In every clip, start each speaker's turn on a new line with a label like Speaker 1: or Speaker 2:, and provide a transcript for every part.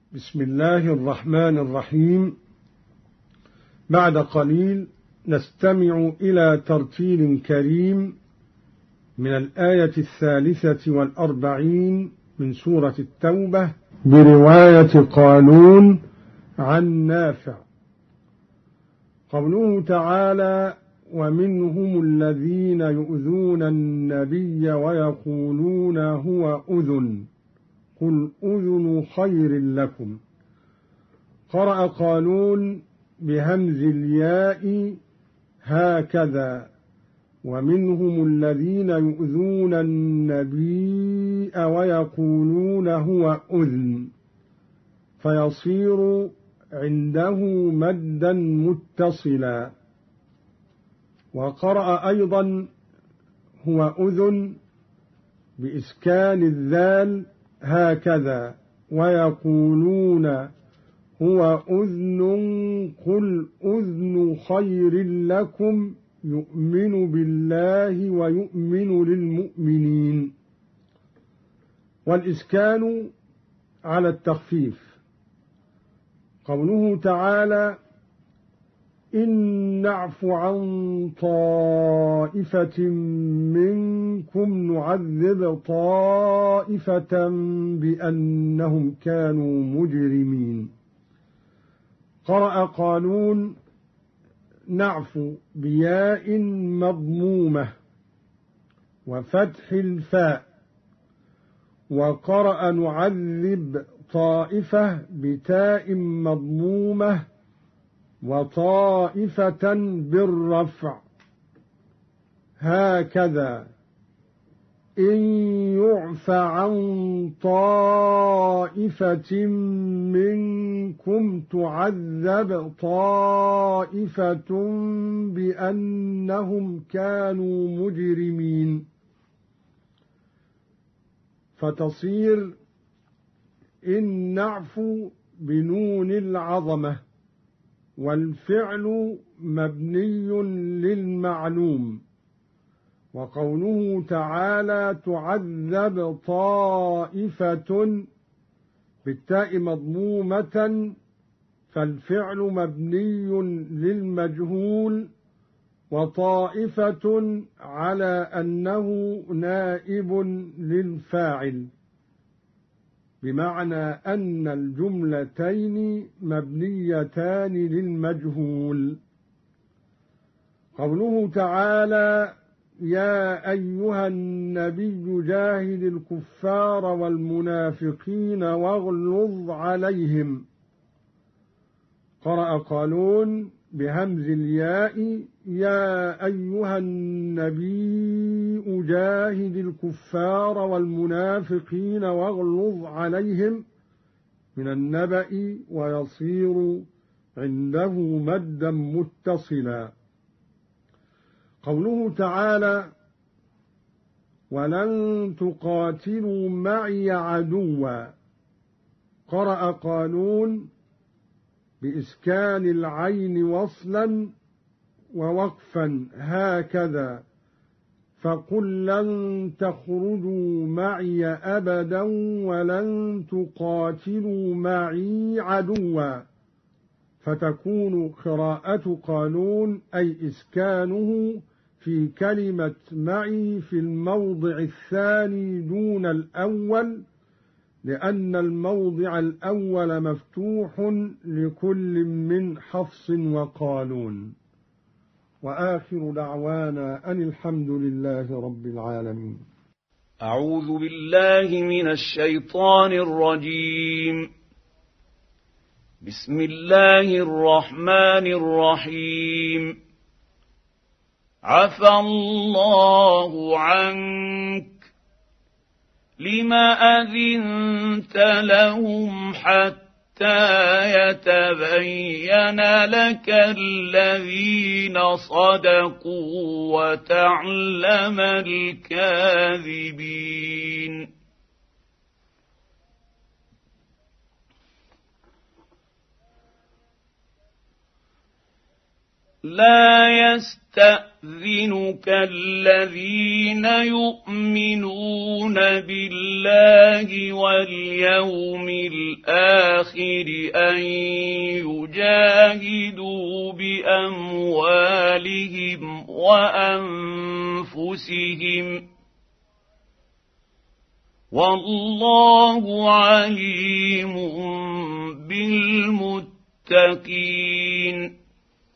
Speaker 1: بسم الله الرحمن الرحيم. بعد قليل نستمع إلى ترتيل كريم من الآية 43 من سورة التوبة برواية قالون عن نافع. قوله تعالى: ومنهم الذين يؤذون النبي ويقولون هو أذن قل أذن خير لكم. قرأ قالون بهمز الياء هكذا: ومنهم الذين يؤذون النبي ويقولون هو أذن، فيصير عنده مدا متصلا. وقرأ أيضا هو أذن بإسكان الذال هكذا: ويقولون هو أذن قل أذن خير لكم يؤمن بالله ويؤمن للمؤمنين. والإسكان على التخفيف. قوله تعالى: إن نعف عن طائفة منكم نعذب طائفة بأنهم كانوا مجرمين. قرأ قالون نعف بياء مضمومة وفتح الفاء، وقرأ نعذب طائفة بتاء مضمومة وطائفة بالرفع هكذا: إن يعف عن طائفة منكم تعذب طائفة بأنهم كانوا مجرمين، فتصير إن نعفو بنون العظمة، والفعل مبني للمعلوم. وقوله تعالى تعذب طائفة بالتاء مضمومة، فالفعل مبني للمجهول، وطائفة على أنه نائب للفاعل، بمعنى أن الجملتين مبنيتان للمجهول. قوله تعالى: يا أيها النبي جاهد الكفار والمنافقين واغلظ عليهم. قرأ قالون بهمز الياء يا أيها النبي جاهد الكفار والمنافقين واغلظ عليهم من النبأ، ويصير عنده مدا متصلا. قوله تعالى: ولن تقاتلوا معي عدوا. قرأ قالون بإسكان العين وصلا ووقفا هكذا: فقل لن تخرجوا معي أبدا ولن تقاتلوا معي عدوا، فتكون قراءة قالون أي إسكانه في كلمة معي في الموضع الثاني دون الأول، لأن الموضع الأول مفتوح لكل من حفص وقالون. وآخر دعوانا أن الحمد لله رب العالمين.
Speaker 2: أعوذ بالله من الشيطان الرجيم. بسم الله الرحمن الرحيم. عفى الله عنك لم أذنت لهم حتى يتبين لك الذين صدقوا وتعلم الكاذبين. لا يستأذنك يستأذنك الذين يؤمنون بالله واليوم الآخر أن يجاهدوا بأموالهم وأنفسهم والله عليم بالمتقين.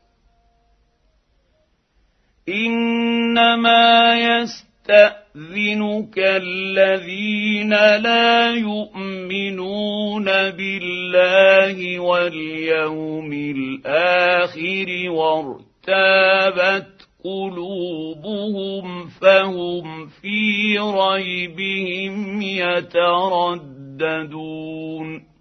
Speaker 2: إنما يستأذنك الذين لا يؤمنون بالله واليوم الآخر وارتابت قلوبهم فهم في ريبهم يترددون.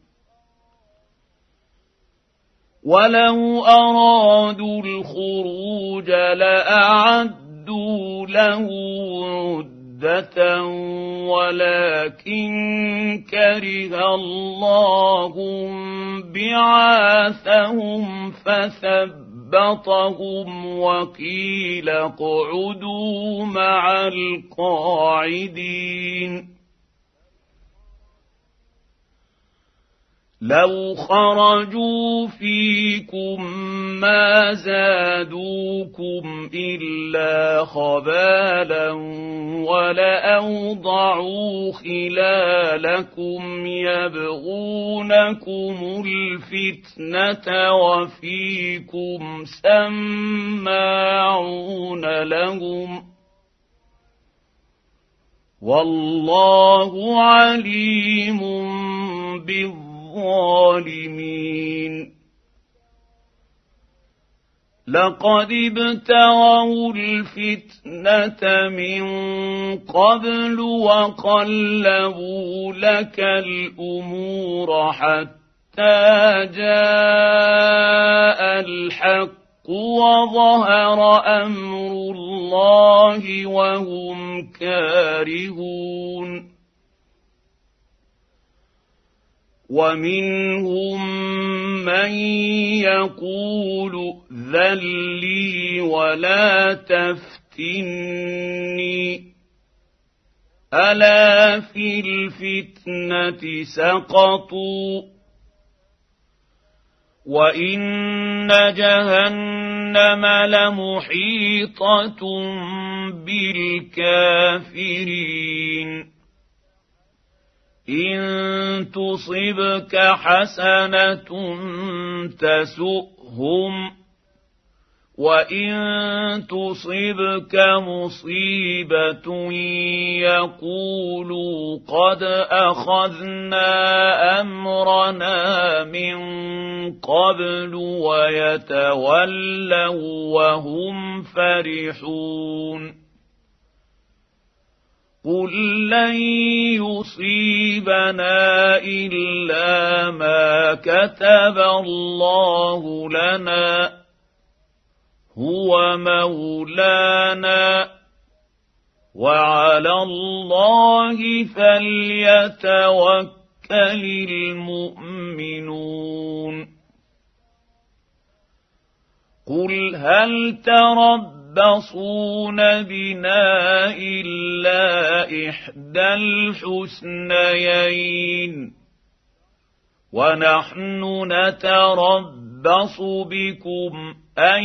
Speaker 2: ولو أرادوا الخروج لأعدوا له عدة ولكن كره الله بعاثهم فثبطهم وقيل اقعدوا مع القاعدين. لو خرجوا فيكم ما زادوكم إلا خبالا ولأوضعوا خلالكم يبغونكم الفتنة وفيكم سماعون لهم والله عليم بالظالمين. لقد ابتغوا الفتنة من قبل وقلبوا لك الأمور حتى جاء الحق وظهر أمر الله وهم كارهون. ومنهم من يقول ائذن لي ولا تفتني ألا في الفتنة سقطوا وإن جهنم لمحيطة بالكافرين. إن تصبك حسنة تسؤهم وإن تصبك مصيبة يقولوا قد أخذنا أمرنا من قبل ويتولوا وهم فرحون. قل لن يصيبنا إلا ما كتب الله لنا هو مولانا وعلى الله فليتوكل المؤمنون. قل هل تربصون بنا إلا إحدى الحسنيين ونحن نتربص بكم أن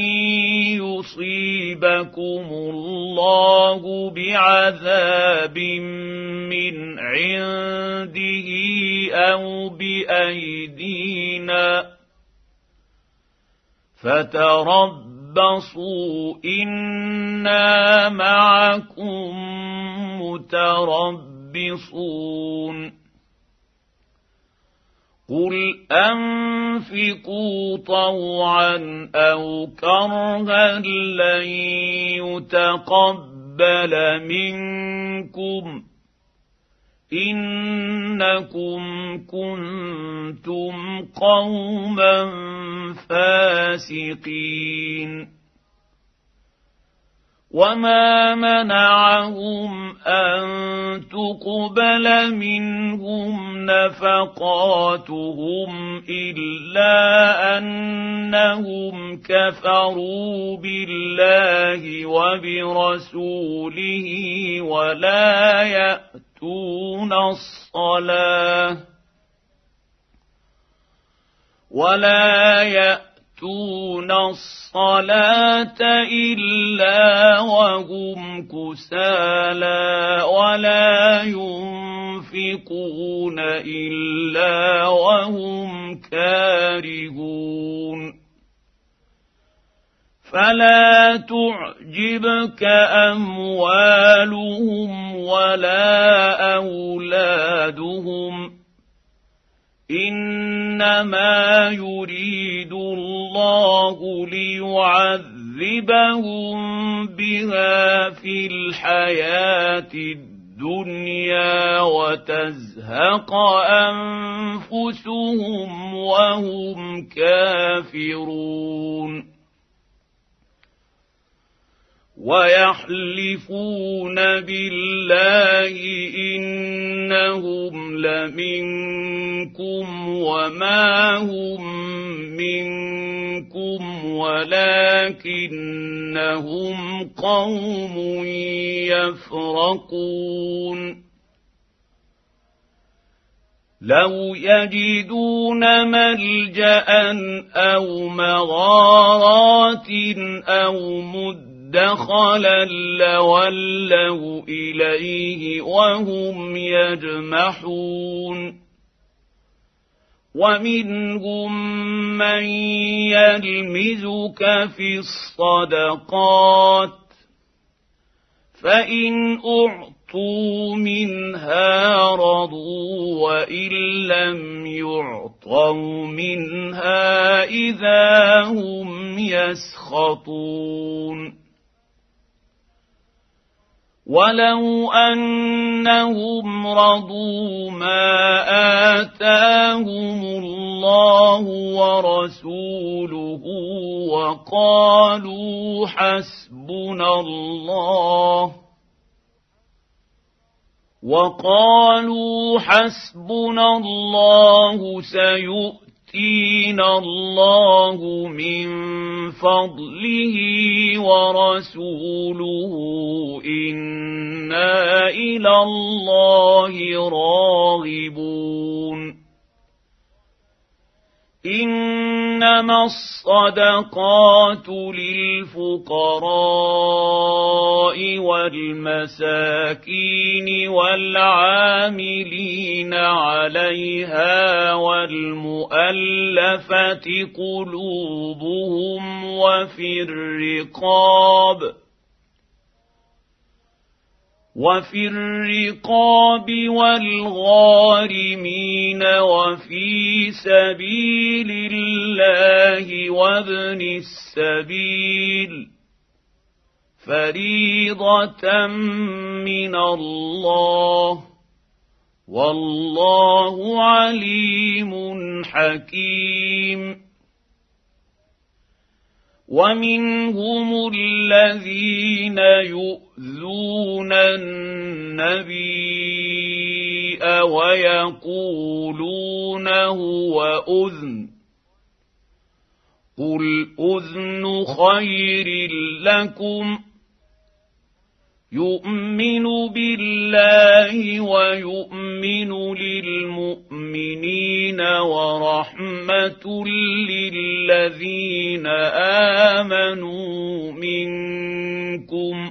Speaker 2: يصيبكم الله بعذاب من عنده أو بأيدينا فتربصوا إنا معكم متربصون. قل أنفقوا طوعا أو كرها لن يتقبل منكم إنكم كنتم قوما فاسقين. وما منعهم أن تقبل منهم نفقاتهم إلا أنهم كفروا بالله وبرسوله ولا يأتون الصلاة إلا وهم كسالى ولا ينفقون إلا وهم كارهون فلا تعجبك أموالهم ولا أولادهم إنما يريد الله ليعذبهم بها في الحياة الدنيا وتزهق أنفسهم وهم كافرون ويحلفون بالله إنهم لمنكم وما هم منكم ولكنهم قوم يفرقون لو يجدون ملجأ أو مغارات أو مدخلا لولوا إليه وهم يجمحون ومنهم من يلمزك في الصدقات فإن أعطوا منها رضوا وإن لم يعطوا منها إذا هم يسخطون ولو أنهم رضوا ما آتاهم الله ورسوله وقالوا حسبنا الله سيؤتينا الله من فضله ورسوله إنا إلى الله راغبون إنما الصدقات للفقراء والمساكين والعاملين عليها والمؤلفة قلوبهم وفي الرقاب والغارمين وفي سبيل الله وابن السبيل فريضة من الله والله عليم حكيم ومنهم الذين يؤذون النبي ويقولون هو أذن قل أذن خير لكم يؤمن بالله ويؤمن للمؤمنين ورحمة للذين آمنوا منكم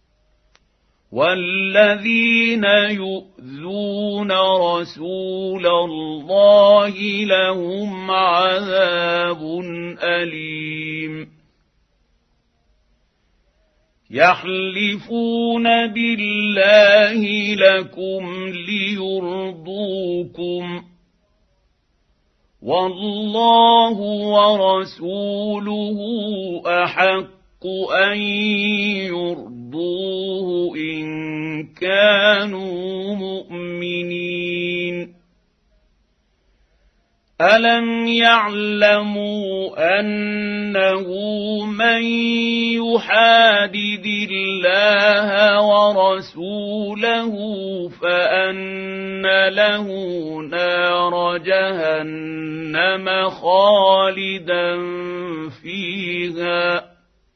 Speaker 2: والذين يؤذون رسول الله لهم عذاب أليم يحلفون بالله لكم ليرضوكم والله ورسوله أحق أن يرضوه إن كانوا مؤمنين ألم يعلموا أنه من يحادد الله ورسوله فأن له نار جهنم خالدا فيها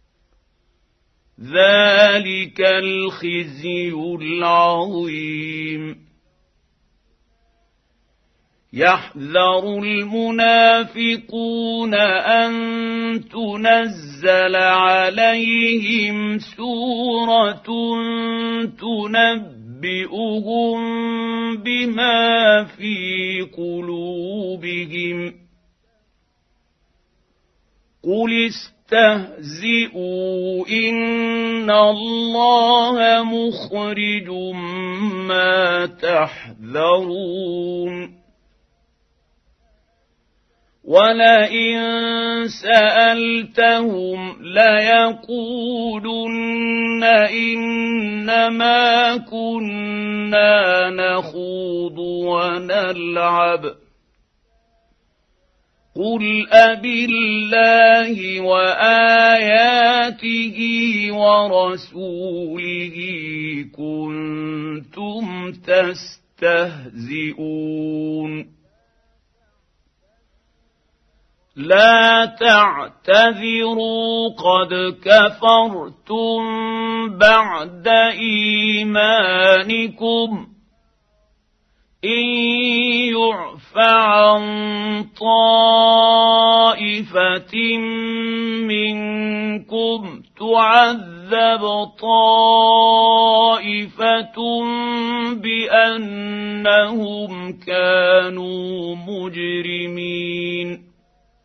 Speaker 2: ذلك الخزي العظيم يحذر المنافقون أن تنزل عليهم سورة تنبئهم بما في قلوبهم قل استهزئوا إن الله مخرج ما تحذرون ولئن سألتهم ليقولن إنما كنا نخوض ونلعب قل أبالله وآياته ورسوله كنتم تستهزئون لا تعتذروا قد كفرتم بعد إيمانكم إن يعف عن طائفة منكم تعذب طائفة بأنهم كانوا مجرمين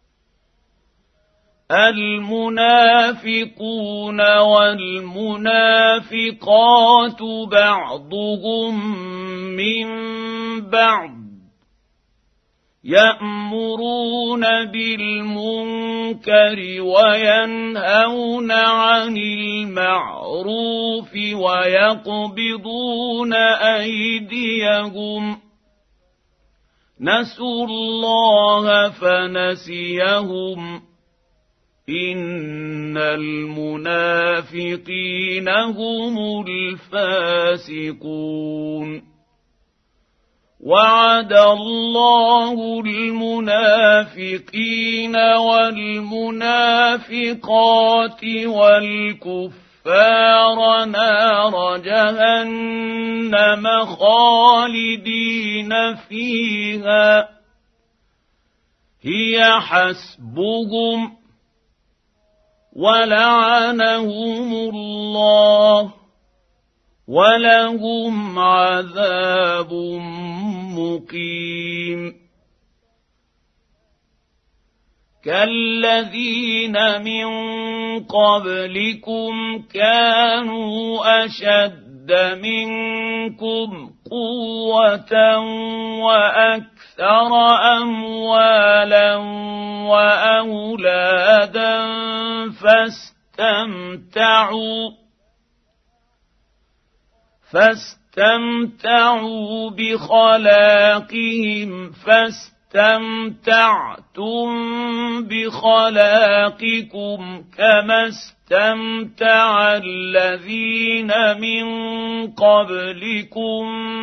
Speaker 2: المنافقون والمنافقات بعضهم من بعض يأمرون بالمنكر وينهون عن المعروف ويقبضون أيديهم نسوا الله فنسيهم إن المنافقين هم الفاسقون وعد الله المنافقين والمنافقات والكفار نار جهنم خالدين فيها هي حسبهم ولعنهم الله ولهم عذاب مقيم كالذين من قبلكم كانوا أشد منكم قوة وأكثر أموالا وأولادا فاستمتعوا بخلاقهم فاستمتعتم بخلاقكم كما استمتع الذين من قبلكم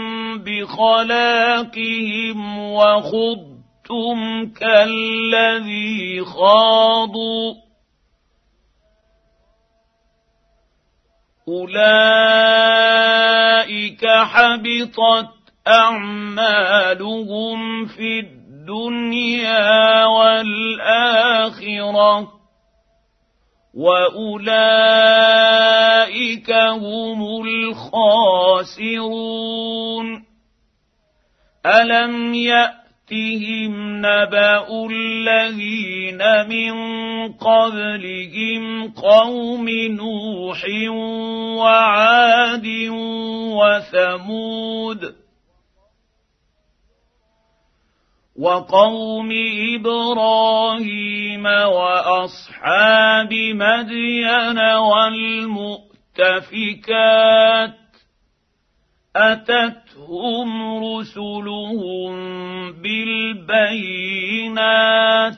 Speaker 2: بخلاقهم وخضتم كالذي خاضوا أولئك حبطت أعمالهم في الدنيا والآخرة وأولئك هم الخاسرون ألم يأتهم نبأ الذين من قبلهم قوم نوح وعاد وثمود وقوم إبراهيم وأصحاب مدين والمؤتفكات أتتهم رسلهم بالبينات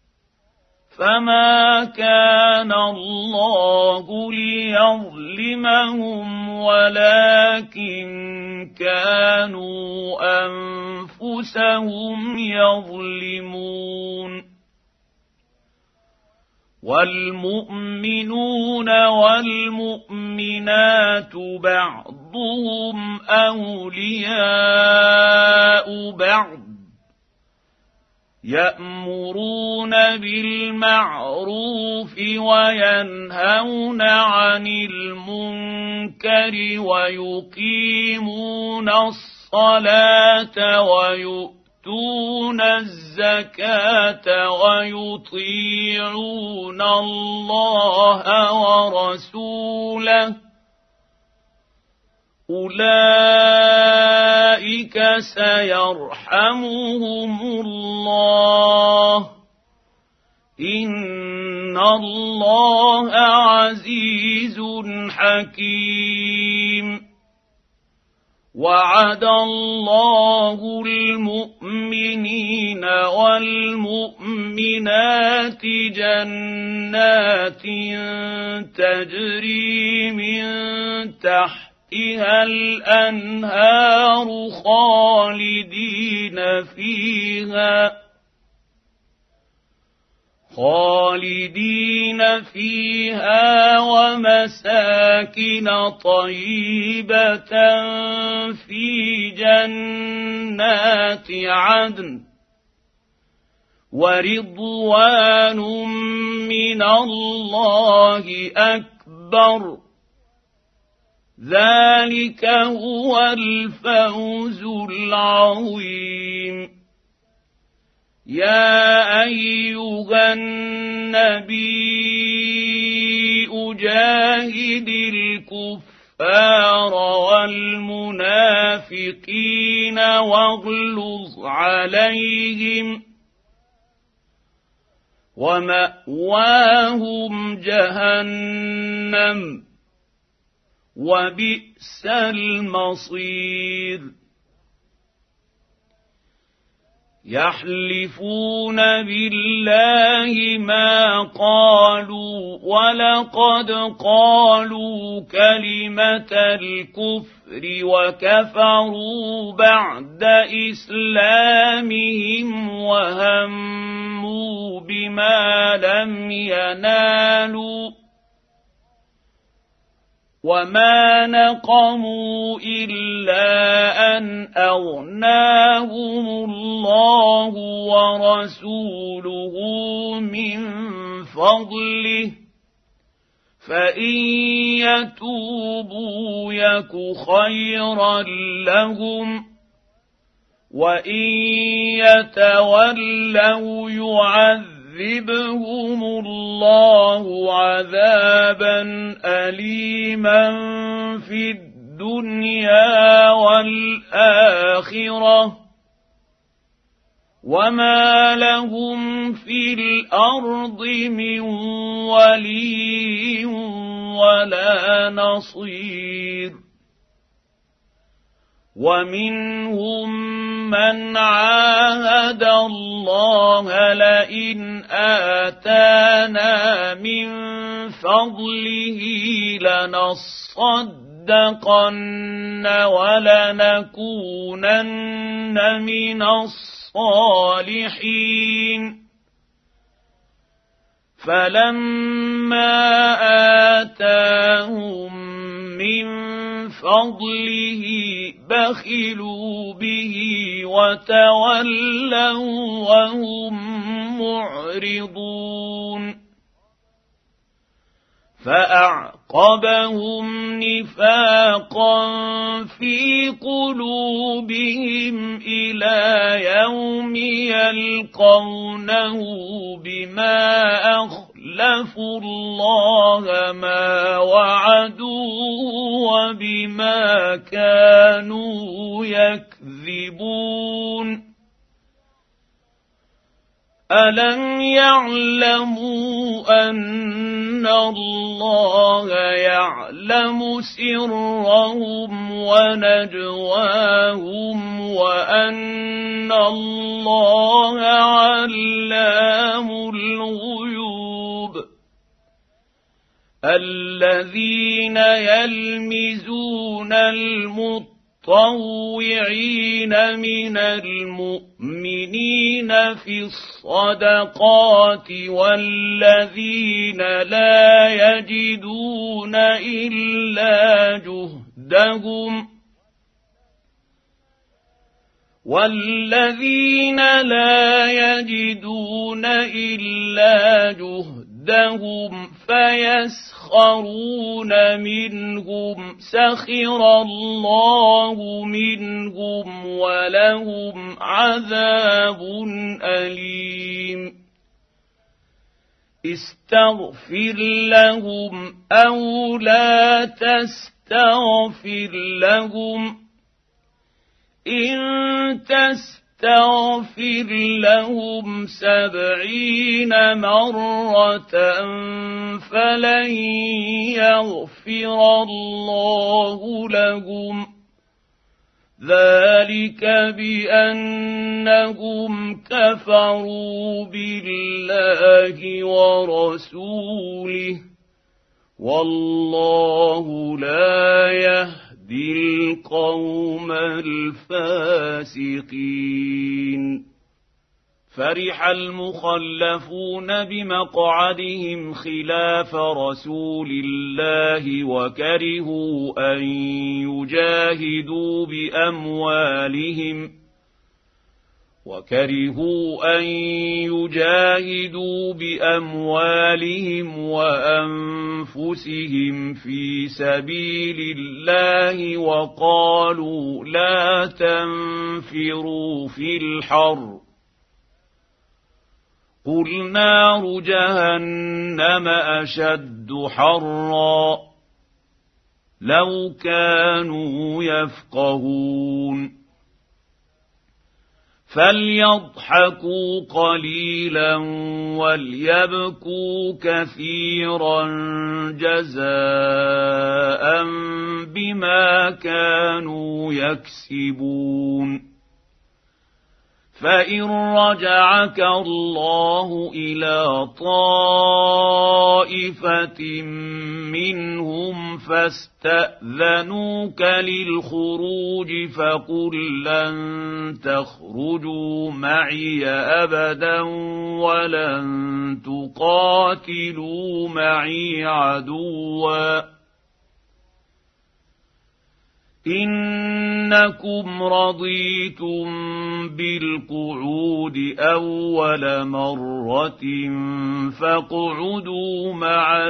Speaker 2: فما كان الله ليظلمهم ولكن كانوا أنفسهم يظلمون والمؤمنون والمؤمنات بعضهم أولياء بعض يأمرون بالمعروف وينهون عن المنكر ويقيمون الصلاة ويؤتون الزكاة ويطيعون الله ورسوله أولئك سيرحمهم الله إن الله عزيز حكيم وعد الله المؤمنين والمؤمنات جنات تجري من تحتها الأنهار خالدين فيها ومساكن طيبة في جنات عدن ورضوان من الله أكبر ذلك هو الفوز العظيم يا أيها النبي جاهد الكفار والمنافقين واغلظ عليهم ومأواهم جهنم وبئس المصير يحلفون بالله ما قالوا ولقد قالوا كلمة الكفر وكفروا بعد إسلامهم وهموا بما لم ينالوا وما نقموا إلا أن أغناهم الله ورسوله من فضله فإن يتوبوا يك خيرا لهم وإن يتولوا يعذبهم الله عذابا أليما في الدنيا والآخرة وما لهم في الأرض من ولي ولا نصير ومنهم من عاهد الله لئن آتانا من فضله لنصدقن ولنكونن من الصالحين فلما آتاهم من فضله بخلوا به وتولوا وهم معرضون فأعقبهم نفاقا في قلوبهم إلى يوم يلقونه بما أخلفوا الله ما وعدوه وبما كانوا يكذبون ألم يعلموا أن الله يعلم سرهم ونجواهم وأن الله علام الغيوب الذين يلمزون المطوعين من المؤمنين في الصدقات والذين لا يجدون إلا جهدهم فيسخرون منهم سخر الله منهم ولهم عذاب أليم استغفر لهم أو لا تستغفر لهم إن تستغفر لهم 70 مرة فلن يغفر الله لهم ذلك بأنهم كفروا بالله ورسوله والله لا يهدي القوم الفاسقين فرح المخلفون بمقعدهم خلاف رسول الله وكرهوا أن يجاهدوا بأموالهم وأنفسهم في سبيل الله وقالوا لا تنفروا في الحر قل نار جهنم أشد حرا لو كانوا يفقهون فليضحكوا قليلا وليبكوا كثيرا جزاء بما كانوا يكسبون فإن رجعك الله إلى طائفة منهم فاستأذنوك للخروج فقل لن تخرجوا معي أبدا ولن تقاتلوا معي عدوا إنكم رضيتم بالقعود أول مرة فاقعدوا مع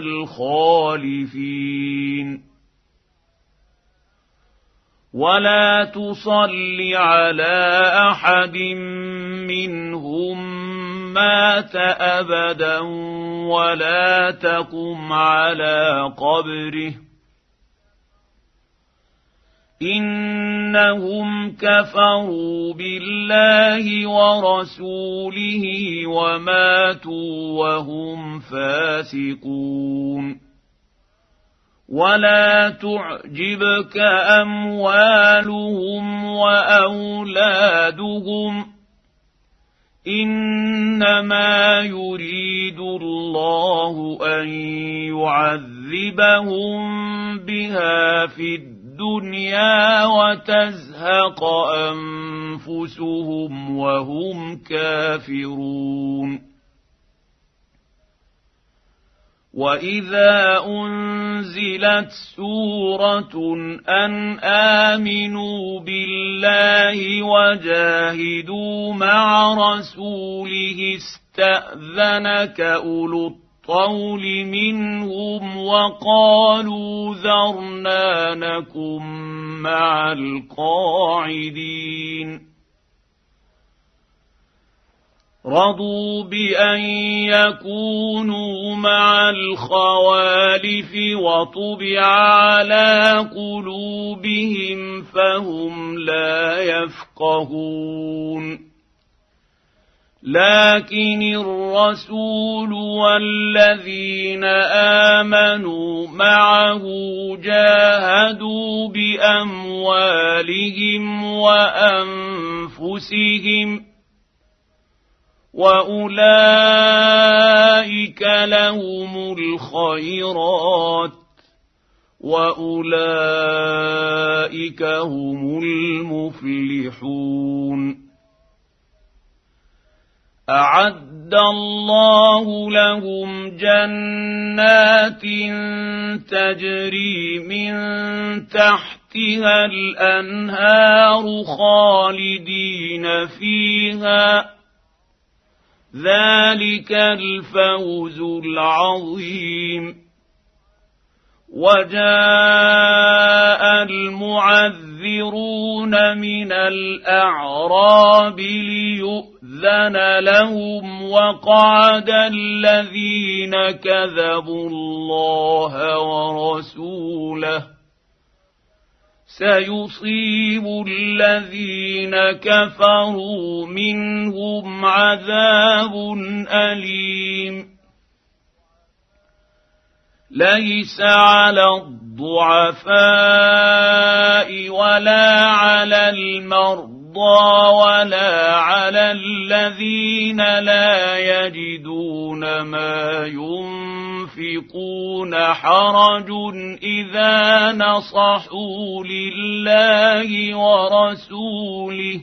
Speaker 2: الخالفين ولا تصل على أحد منهم مات أبدا ولا تقم على قبره إنهم كفروا بالله ورسوله وماتوا وهم فاسقون ولا تعجبك أموالهم وأولادهم إنما يريد الله أن يعذبهم بها في الدنيا وتزهق أنفسهم وهم كافرون وإذا أنزلت سورة أن آمنوا بالله وجاهدوا مع رسوله استأذنك أولو الطول منهم وقالوا ذرنا نكن مع القاعدين رضوا بأن يكونوا مع الخوالف وطبع على قلوبهم فهم لا يفقهون لكن الرسول والذين آمنوا معه جاهدوا بأموالهم وأنفسهم وأولئك لهم الخيرات وأولئك هم المفلحون أعد الله لهم جنات تجري من تحتها الأنهار خالدين فيها ذلك الفوز العظيم وجاء المعذرون من الأعراب ليؤذن لهم وقعد الذين كذبوا الله ورسوله سيصيب الذين كفروا منهم عذاب أليم ليس على الضعفاء ولا على المرضى ولا على الذين لا يجدون ما ينفقون حرج إذا نصحوا لله ورسوله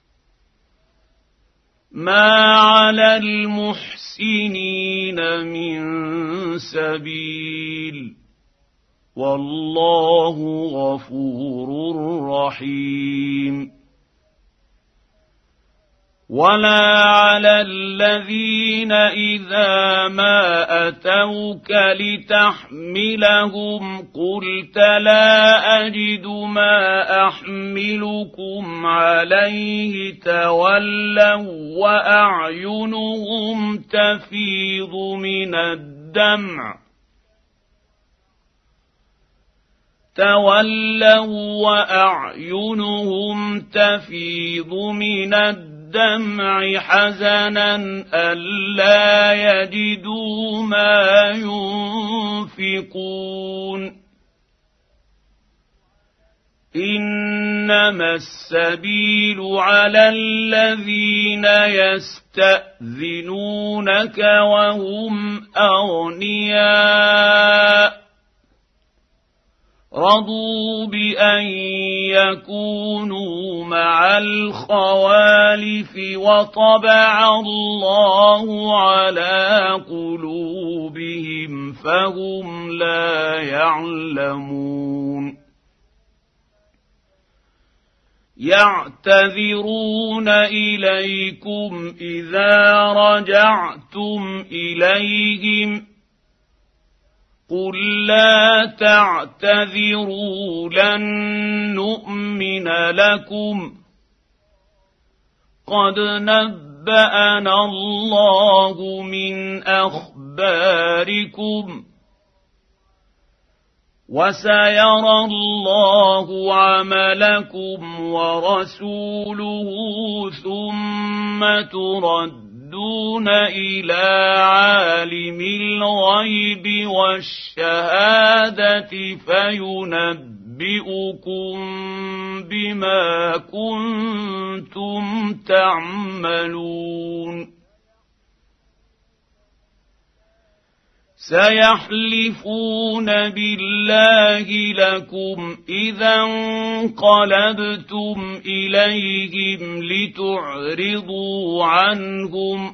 Speaker 2: ما على المحسنين من سبيل والله غفور رحيم ولا على الذين إذا ما أتوك لتحملهم قلت لا أجد ما أحملكم عليه تولوا وأعينهم تفيض من الدمع حزنا ألا يجدوا ما ينفقون إنما السبيل على الذين يستأذنونك وهم أغنياء رضوا بأن يكونوا مع الخوالف وطبع الله على قلوبهم فهم لا يعلمون يعتذرون إليكم إذا رجعتم إليهم قل لا تعتذروا لن نؤمن لكم قد نبأنا الله من أخباركم وسيرى الله عملكم ورسوله ثم تردون إلى عالم الغيب والشهادة فينبئكم بما كنتم تعملون سيحلفون بالله لكم إذا انقلبتم إليهم لتعرضوا عنهم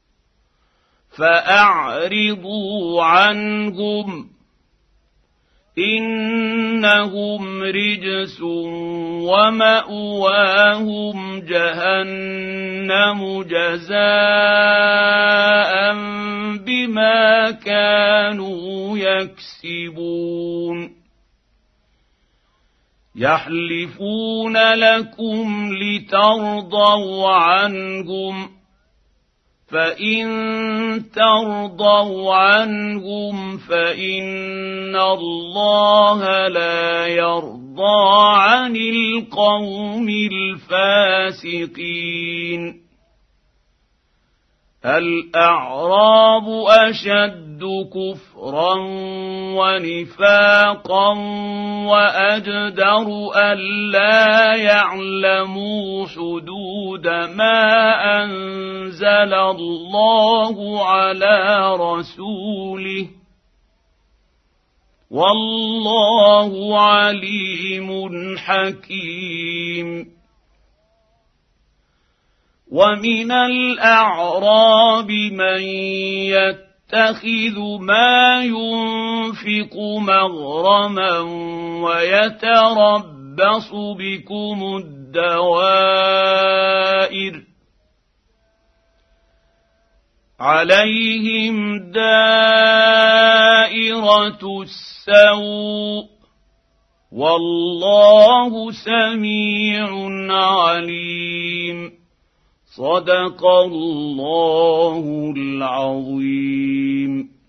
Speaker 2: فأعرضوا عنهم إنهم رجس ومأواهم جهنم جزاء بما كانوا يكسبون يحلفون لكم لترضوا عنهم فإن ترضوا عنهم فإن الله لا يرضى عن القوم الفاسقين الأعراب أشد كفرا ونفاقا وأجدر ألا يعلموا حدود ما أنزل الله على رسوله والله عليم حكيم ومن الأعراب من يتخذ ما ينفق مغرما ويتربص بكم الدوائر عليهم دائرة السوء والله سميع عليم صدق الله العظيم.